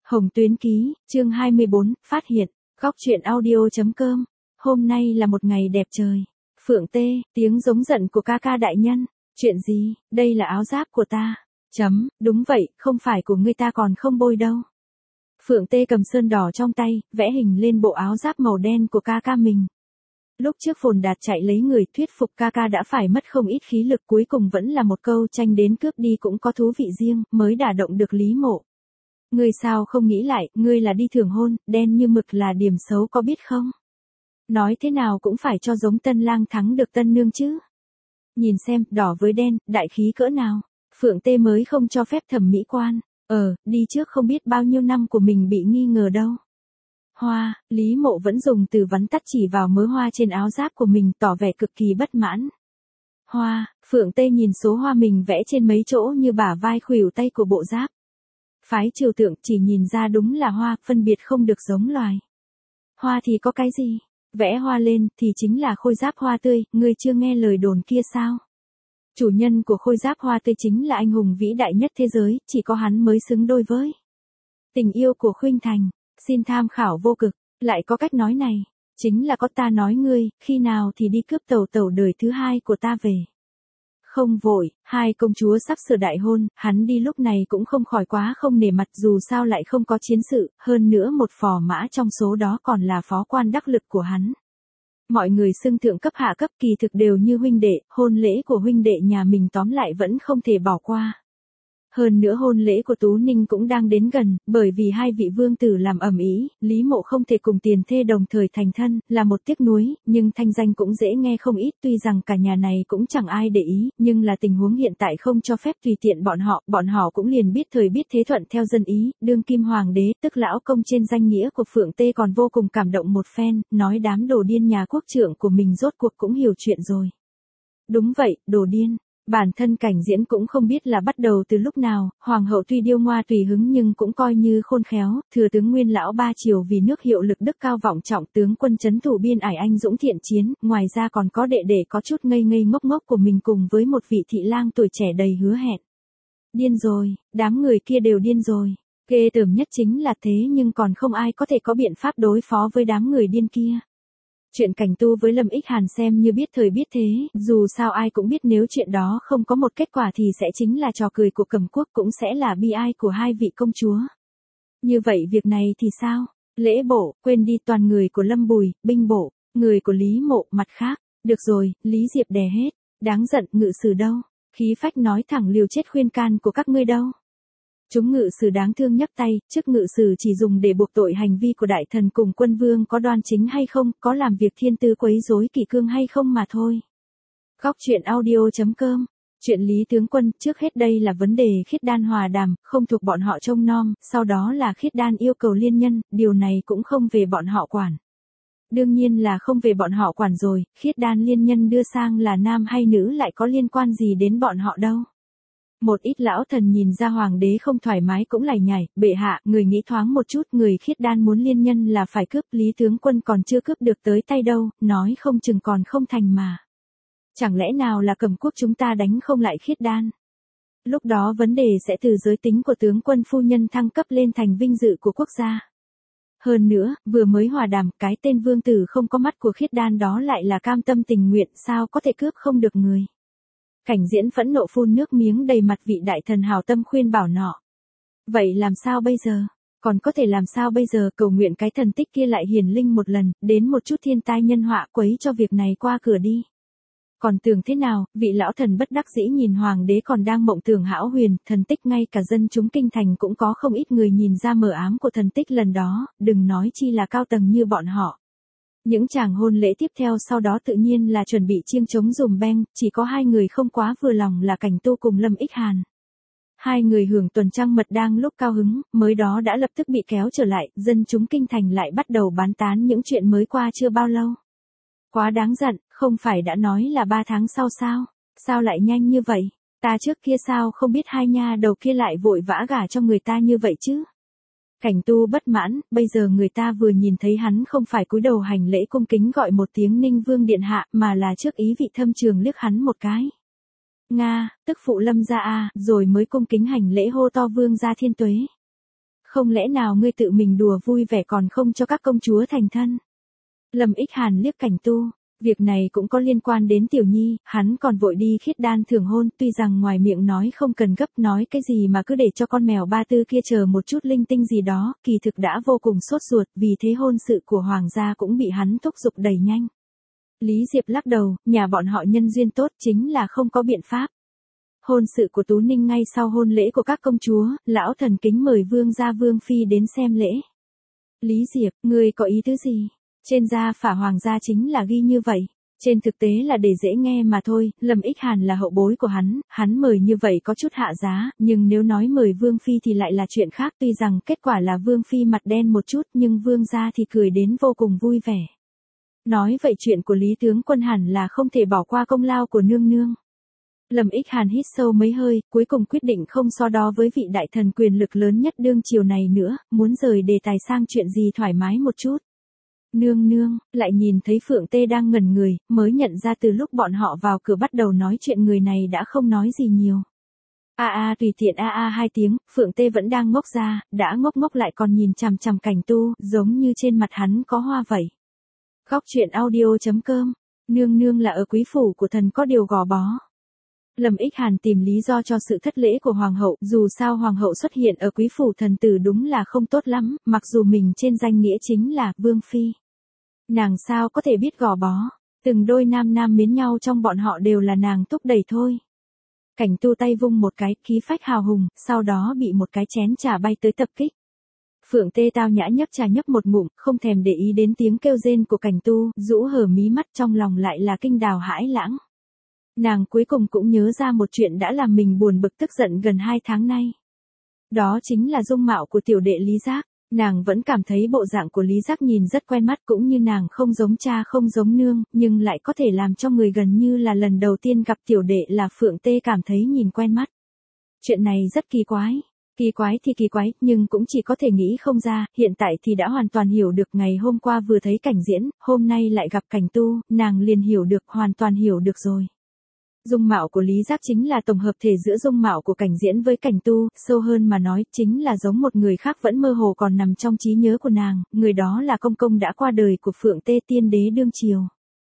Hồng Tuyến Ký, chương 24, phát hiện, góc truyện audio.com. Hôm nay là một ngày đẹp trời. Phượng Tê, tiếng giống giận của ca ca đại nhân. Chuyện gì, đây là áo giáp của ta. Đúng vậy, không phải của ngươi ta còn không bôi đâu. Phượng Tê cầm sơn đỏ trong tay, vẽ hình lên bộ áo giáp màu đen của ca ca mình. Lúc trước Phồn Đạt chạy lấy người thuyết phục ca ca đã phải mất không ít khí lực, cuối cùng vẫn là một câu tranh đến cướp đi cũng có thú vị riêng, mới đả động được Lý Mộ. Ngươi sao không nghĩ lại, ngươi là đi thường hôn, đen như mực là điểm xấu có biết không? Nói thế nào cũng phải cho giống tân lang thắng được tân nương chứ. Nhìn xem, đỏ với đen, đại khí cỡ nào. Phượng Tê mới không cho phép thẩm mỹ quan. Đi trước không biết bao nhiêu năm của mình bị nghi ngờ đâu. Hoa, Lý Mộ vẫn dùng từ vắn tắt chỉ vào mớ hoa trên áo giáp của mình, tỏ vẻ cực kỳ bất mãn. Hoa, Phượng Tê nhìn số hoa mình vẽ trên mấy chỗ như bả vai khuỷu tay của bộ giáp. Phái trừu tượng chỉ nhìn ra đúng là hoa, phân biệt không được giống loài. Hoa thì có cái gì? Vẽ hoa lên thì chính là khôi giáp hoa tươi, ngươi chưa nghe lời đồn kia sao? Chủ nhân của khôi giáp hoa tươi chính là anh hùng vĩ đại nhất thế giới, chỉ có hắn mới xứng đôi với tình yêu của Khuynh Thành. Xin tham khảo vô cực, lại có cách nói này, chính là có ta nói ngươi, khi nào thì đi cướp tẩu tẩu đời thứ hai của ta về. Không vội, hai công chúa sắp sửa đại hôn, hắn đi lúc này cũng không khỏi quá không nể mặt, dù sao lại không có chiến sự, hơn nữa một phò mã trong số đó còn là phó quan đắc lực của hắn. Mọi người xưng thượng cấp hạ cấp kỳ thực đều như huynh đệ, hôn lễ của huynh đệ nhà mình tóm lại vẫn không thể bỏ qua. Hơn nữa hôn lễ của Tú Ninh cũng đang đến gần, bởi vì hai vị vương tử làm ầm ĩ, Lý Mộ không thể cùng tiền thê đồng thời thành thân, là một tiếc nuối, nhưng thanh danh cũng dễ nghe không ít, tuy rằng cả nhà này cũng chẳng ai để ý, nhưng là tình huống hiện tại không cho phép tùy tiện bọn họ cũng liền biết thời biết thế thuận theo dân ý, đương kim hoàng đế, tức lão công trên danh nghĩa của Phượng Tê còn vô cùng cảm động một phen, nói đám đồ điên nhà quốc trưởng của mình rốt cuộc cũng hiểu chuyện rồi. Đúng vậy, đồ điên. Bản thân Cảnh Diễn cũng không biết là bắt đầu từ lúc nào, hoàng hậu tuy điêu ngoa tùy hứng nhưng cũng coi như khôn khéo, thừa tướng Nguyên lão ba triều vì nước hiệu lực đức cao vọng trọng, tướng quân trấn thủ biên ải anh dũng thiện chiến, ngoài ra còn có đệ đệ có chút ngây ngây ngốc ngốc của mình cùng với một vị thị lang tuổi trẻ đầy hứa hẹn. Điên rồi, đám người kia đều điên rồi. Ghê tởm nhất chính là thế nhưng còn không ai có thể có biện pháp đối phó với đám người điên kia. Chuyện Cảnh Tu với Lâm Ích Hàn xem như biết thời biết thế, dù sao ai cũng biết nếu chuyện đó không có một kết quả thì sẽ chính là trò cười của Cẩm Quốc, cũng sẽ là bi ai của hai vị công chúa. Như vậy việc này thì sao? Lễ bộ, quên đi, toàn người của Lâm Bùi, binh bộ, người của Lý Mộ, mặt khác. Được rồi, Lý Diệp đè hết. Đáng giận, ngự sử đâu? Khí phách nói thẳng liều chết khuyên can của các ngươi đâu? Chúng ngự sử đáng thương nhấp tay, chức ngự sử chỉ dùng để buộc tội hành vi của đại thần cùng quân vương có đoan chính hay không, có làm việc thiên tư quấy rối kỷ cương hay không mà thôi. Góc truyện audio.com. Chuyện Lý tướng quân, trước hết đây là vấn đề Khiết Đan hòa đàm, không thuộc bọn họ trông nom, sau đó là Khiết Đan yêu cầu liên nhân, điều này cũng không về bọn họ quản. Đương nhiên là không về bọn họ quản rồi, Khiết Đan liên nhân đưa sang là nam hay nữ lại có liên quan gì đến bọn họ đâu. Một ít lão thần nhìn ra hoàng đế không thoải mái cũng lải nhải, bệ hạ, người nghĩ thoáng một chút, người Khiết Đan muốn liên nhân là phải cướp, Lý tướng quân còn chưa cướp được tới tay đâu, nói không chừng còn không thành mà. Chẳng lẽ nào là Cẩm Quốc chúng ta đánh không lại Khiết Đan? Lúc đó vấn đề sẽ từ giới tính của tướng quân phu nhân thăng cấp lên thành vinh dự của quốc gia. Hơn nữa, vừa mới hòa đàm, cái tên vương tử không có mắt của Khiết Đan đó lại là cam tâm tình nguyện, sao có thể cướp không được người. Cảnh Diễn phẫn nộ phun nước miếng đầy mặt, vị đại thần hào tâm khuyên bảo nọ. Vậy làm sao bây giờ? Còn có thể làm sao bây giờ? Cầu nguyện cái thần tích kia lại hiển linh một lần, đến một chút thiên tai nhân họa quấy cho việc này qua cửa đi. Còn tưởng thế nào? Vị lão thần bất đắc dĩ nhìn hoàng đế còn đang mộng tưởng hão huyền, thần tích ngay cả dân chúng kinh thành cũng có không ít người nhìn ra mờ ám của thần tích lần đó, đừng nói chi là cao tầng như bọn họ. Những chàng hôn lễ tiếp theo sau đó tự nhiên là chuẩn bị chiêng trống dùm beng, chỉ có hai người không quá vừa lòng là Cảnh Tu cùng Lâm Ích Hàn. Hai người hưởng tuần trăng mật đang lúc cao hứng, mới đó đã lập tức bị kéo trở lại, dân chúng kinh thành lại bắt đầu bán tán những chuyện mới qua chưa bao lâu. Quá đáng giận, không phải đã nói là 3 tháng sau sao? Sao lại nhanh như vậy? Ta trước kia sao không biết hai nha đầu kia lại vội vã gả cho người ta như vậy chứ? Cảnh Tu bất mãn, bây giờ người ta vừa nhìn thấy hắn không phải cúi đầu hành lễ cung kính gọi một tiếng Ninh Vương điện hạ, mà là trước ý vị thâm trường liếc hắn một cái. Nga, tức phụ Lâm gia a, rồi mới cung kính hành lễ hô to vương gia thiên tuế. Không lẽ nào ngươi tự mình đùa vui vẻ còn không cho các công chúa thành thân? Lâm Ích Hàn liếc Cảnh Tu, việc này cũng có liên quan đến Tiểu Nhi, hắn còn vội đi khiết đan thưởng hôn, tuy rằng ngoài miệng nói không cần gấp, nói cái gì mà cứ để cho con mèo ba tư kia chờ một chút linh tinh gì đó, kỳ thực đã vô cùng sốt ruột, vì thế hôn sự của hoàng gia cũng bị hắn thúc giục đẩy nhanh. Lý Diệp lắc đầu, nhà bọn họ nhân duyên tốt chính là không có biện pháp. Hôn sự của Tú Ninh ngay sau hôn lễ của các công chúa, lão thần kính mời vương gia vương phi đến xem lễ. Lý Diệp, ngươi có ý tứ gì? Trên gia phả hoàng gia chính là ghi như vậy. Trên thực tế là để dễ nghe mà thôi, Lâm Ích Hàn là hậu bối của hắn mời như vậy có chút hạ giá, nhưng nếu nói mời vương phi thì lại là chuyện khác, tuy rằng kết quả là vương phi mặt đen một chút nhưng vương gia thì cười đến vô cùng vui vẻ. Nói vậy chuyện của Lý tướng quân hẳn là không thể bỏ qua công lao của nương nương. Lâm Ích Hàn hít sâu mấy hơi, cuối cùng quyết định không so đo với vị đại thần quyền lực lớn nhất đương triều này nữa, muốn rời đề tài sang chuyện gì thoải mái một chút. Nương nương, lại nhìn thấy Phượng Tê đang ngẩn người, mới nhận ra từ lúc bọn họ vào cửa bắt đầu nói chuyện người này đã không nói gì nhiều. Tùy tiện hai tiếng, Phượng Tê vẫn đang ngốc ra, đã ngốc lại còn nhìn chằm chằm Cảnh Tu, giống như trên mặt hắn có hoa vậy. Góc truyện audio.com, nương nương là ở quý phủ của thần có điều gò bó. Lâm Ích Hàn tìm lý do cho sự thất lễ của hoàng hậu, dù sao hoàng hậu xuất hiện ở quý phủ thần tử đúng là không tốt lắm, mặc dù mình trên danh nghĩa chính là vương phi. Nàng sao có thể biết gò bó, từng đôi nam miến nhau trong bọn họ đều là nàng thúc đẩy thôi. Cảnh Tu tay vung một cái, khí phách hào hùng, sau đó bị một cái chén trà bay tới tập kích. Phượng Tê tao nhã nhấp trà nhấp một ngụm, không thèm để ý đến tiếng kêu rên của Cảnh Tu, rũ hở mí mắt trong lòng lại là kinh đào hãi lãng. Nàng cuối cùng cũng nhớ ra một chuyện đã làm mình buồn bực tức giận gần 2 tháng nay. Đó chính là dung mạo của tiểu đệ Lý Giác. Nàng vẫn cảm thấy bộ dạng của Lý Giác nhìn rất quen mắt, cũng như nàng không giống cha không giống nương, nhưng lại có thể làm cho người gần như là lần đầu tiên gặp tiểu đệ là Phượng Tê cảm thấy nhìn quen mắt. Chuyện này rất kỳ quái. Kỳ quái thì kỳ quái, nhưng cũng chỉ có thể nghĩ không ra, hiện tại thì đã hoàn toàn hiểu được, ngày hôm qua vừa thấy cảnh diễn, hôm nay lại gặp Cảnh Tu, nàng liền hiểu được, hoàn toàn hiểu được rồi. Dung mạo của Lý Giác chính là tổng hợp thể giữa dung mạo của Cảnh Diễn với Cảnh Tu, sâu hơn mà nói, chính là giống một người khác vẫn mơ hồ còn nằm trong trí nhớ của nàng, người đó là công công đã qua đời của Phượng Tê tiên đế đương triều.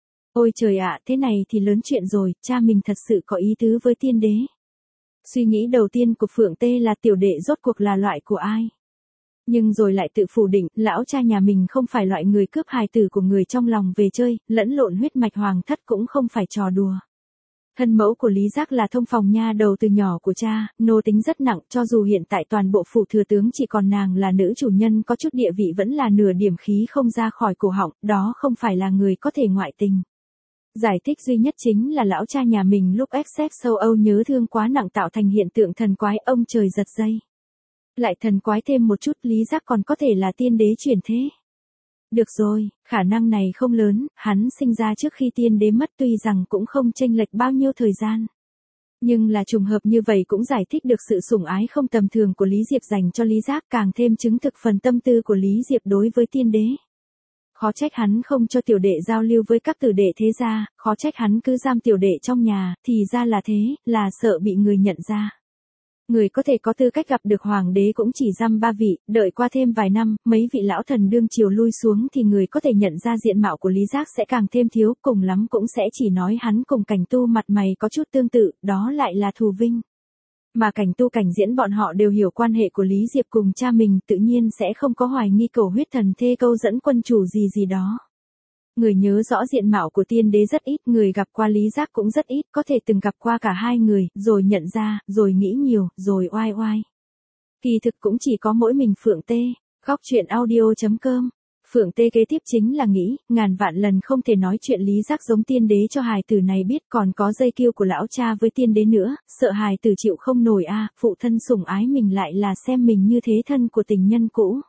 Ôi trời ạ, thế này thì lớn chuyện rồi, cha mình thật sự có ý tứ với tiên đế. Suy nghĩ đầu tiên của Phượng Tê là tiểu đệ rốt cuộc là loại của ai? Nhưng rồi lại tự phủ định, lão cha nhà mình không phải loại người cướp hài tử của người trong lòng về chơi, lẫn lộn huyết mạch hoàng thất cũng không phải trò đùa. Thân mẫu của Lý Giác là thông phòng nha đầu từ nhỏ của cha, nô tính rất nặng, cho dù hiện tại toàn bộ phủ thừa tướng chỉ còn nàng là nữ chủ nhân có chút địa vị vẫn là nửa điểm khí không ra khỏi cổ họng, đó không phải là người có thể ngoại tình. Giải thích duy nhất chính là lão cha nhà mình lúc XX châu Âu nhớ thương quá nặng tạo thành hiện tượng thần quái ông trời giật dây. Lại thần quái thêm một chút, Lý Giác còn có thể là tiên đế chuyển thế. Được rồi, khả năng này không lớn, hắn sinh ra trước khi tiên đế mất tuy rằng cũng không chênh lệch bao nhiêu thời gian. Nhưng là trùng hợp như vậy cũng giải thích được sự sủng ái không tầm thường của Lý Diệp dành cho Lý Giác, càng thêm chứng thực phần tâm tư của Lý Diệp đối với tiên đế. Khó trách hắn không cho tiểu đệ giao lưu với các tử đệ thế gia, khó trách hắn cứ giam tiểu đệ trong nhà, thì ra là thế, là sợ bị người nhận ra. Người có thể có tư cách gặp được hoàng đế cũng chỉ dăm 3 vị, đợi qua thêm vài năm, mấy vị lão thần đương triều lui xuống thì người có thể nhận ra diện mạo của Lý Giác sẽ càng thêm thiếu, cùng lắm cũng sẽ chỉ nói hắn cùng Cảnh Tu mặt mày có chút tương tự, đó lại là thù vinh. Mà Cảnh Tu Cảnh Diễn bọn họ đều hiểu quan hệ của Lý Diệp cùng cha mình, tự nhiên sẽ không có hoài nghi cầu huyết thần thê câu dẫn quân chủ gì đó. Người nhớ rõ diện mạo của tiên đế rất ít, người gặp qua Lý Giác cũng rất ít, có thể từng gặp qua cả hai người, rồi nhận ra, rồi nghĩ nhiều, rồi oai oai. Kỳ thực cũng chỉ có mỗi mình Phượng Tê. Góc truyện audio.com. Phượng Tê kế tiếp chính là nghĩ, ngàn vạn lần không thể nói chuyện Lý Giác giống tiên đế cho hài tử này biết, còn có dây kiêu của lão cha với tiên đế nữa, sợ hài tử chịu không nổi phụ thân sủng ái mình lại là xem mình như thế thân của tình nhân cũ.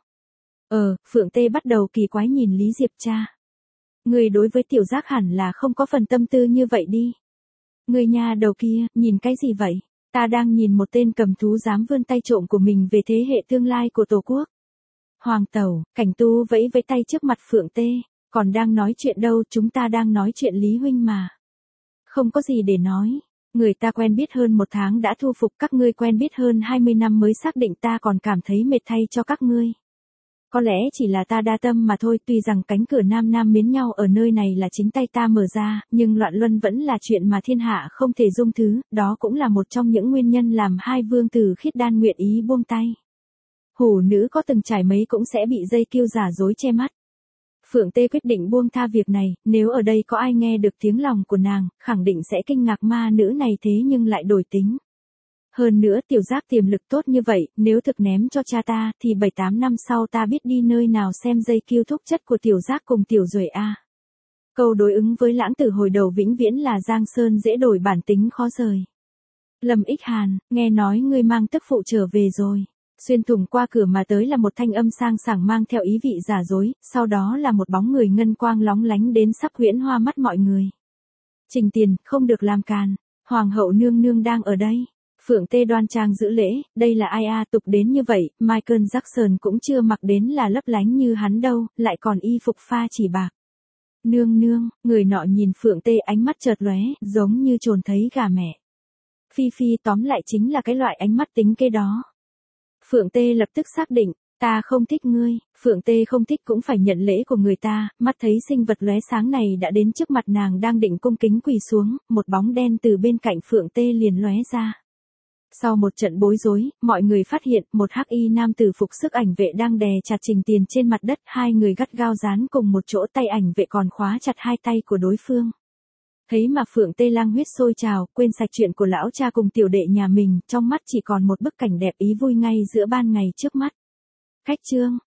Phượng Tê bắt đầu kỳ quái nhìn Lý Diệp cha. Người đối với tiểu Giác hẳn là không có phần tâm tư như vậy đi. Người nhà đầu kia, nhìn cái gì vậy? Ta đang nhìn một tên cầm thú dám vươn tay trộm của mình về thế hệ tương lai của Tổ quốc. Hoàng tẩu, Cảnh Tu vẫy với tay trước mặt Phượng Tê, còn đang nói chuyện đâu, chúng ta đang nói chuyện Lý huynh mà. Không có gì để nói. Người ta quen biết hơn 1 tháng đã thu phục, các ngươi quen biết hơn 20 năm mới xác định, ta còn cảm thấy mệt thay cho các ngươi. Có lẽ chỉ là ta đa tâm mà thôi, tuy rằng cánh cửa nam nam miến nhau ở nơi này là chính tay ta mở ra, nhưng loạn luân vẫn là chuyện mà thiên hạ không thể dung thứ, đó cũng là một trong những nguyên nhân làm hai vương tử Khiết Đan nguyện ý buông tay. Hủ nữ có từng trải mấy cũng sẽ bị dây kiêu giả dối che mắt. Phượng Tê quyết định buông tha việc này, nếu ở đây có ai nghe được tiếng lòng của nàng, khẳng định sẽ kinh ngạc ma nữ này thế nhưng lại đổi tính. Hơn nữa Tiểu Giác tiềm lực tốt như vậy, nếu thực ném cho cha ta, thì 7-8 năm sau ta biết đi nơi nào xem dây kiêu thúc chất của Tiểu Giác cùng Tiểu Duệ a. Câu đối ứng với lãng tử hồi đầu vĩnh viễn là Giang Sơn dễ đổi bản tính khó rời. Lâm Ích Hàn, nghe nói ngươi mang tức phụ trở về rồi. Xuyên thủng qua cửa mà tới là một thanh âm sang sảng mang theo ý vị giả dối, sau đó là một bóng người ngân quang lóng lánh đến sắp huyễn hoa mắt mọi người. Trình Tiền, không được làm càn, Hoàng hậu nương nương đang ở đây. Phượng Tê đoan trang giữ lễ, đây là ai a, tục đến như vậy, Michael Jackson cũng chưa mặc đến là lấp lánh như hắn đâu, lại còn y phục pha chỉ bạc. Nương nương, người nọ nhìn Phượng Tê ánh mắt chợt lóe, giống như trồn thấy gà mẹ. Phi Phi tóm lại chính là cái loại ánh mắt tính kê đó. Phượng Tê lập tức xác định, ta không thích ngươi, Phượng Tê không thích cũng phải nhận lễ của người ta, mắt thấy sinh vật lóe sáng này đã đến trước mặt nàng đang định cung kính quỳ xuống, một bóng đen từ bên cạnh Phượng Tê liền lóe ra. Sau một trận bối rối, mọi người phát hiện một hắc y nam tử phục sức ảnh vệ đang đè chặt Trình Tiền trên mặt đất, hai người gắt gao dán cùng một chỗ, tay ảnh vệ còn khóa chặt hai tay của đối phương. Thấy mà Phượng Tê lang huyết sôi trào, quên sạch chuyện của lão cha cùng tiểu đệ nhà mình, trong mắt chỉ còn một bức cảnh đẹp ý vui ngay giữa ban ngày trước mắt. Khách trương,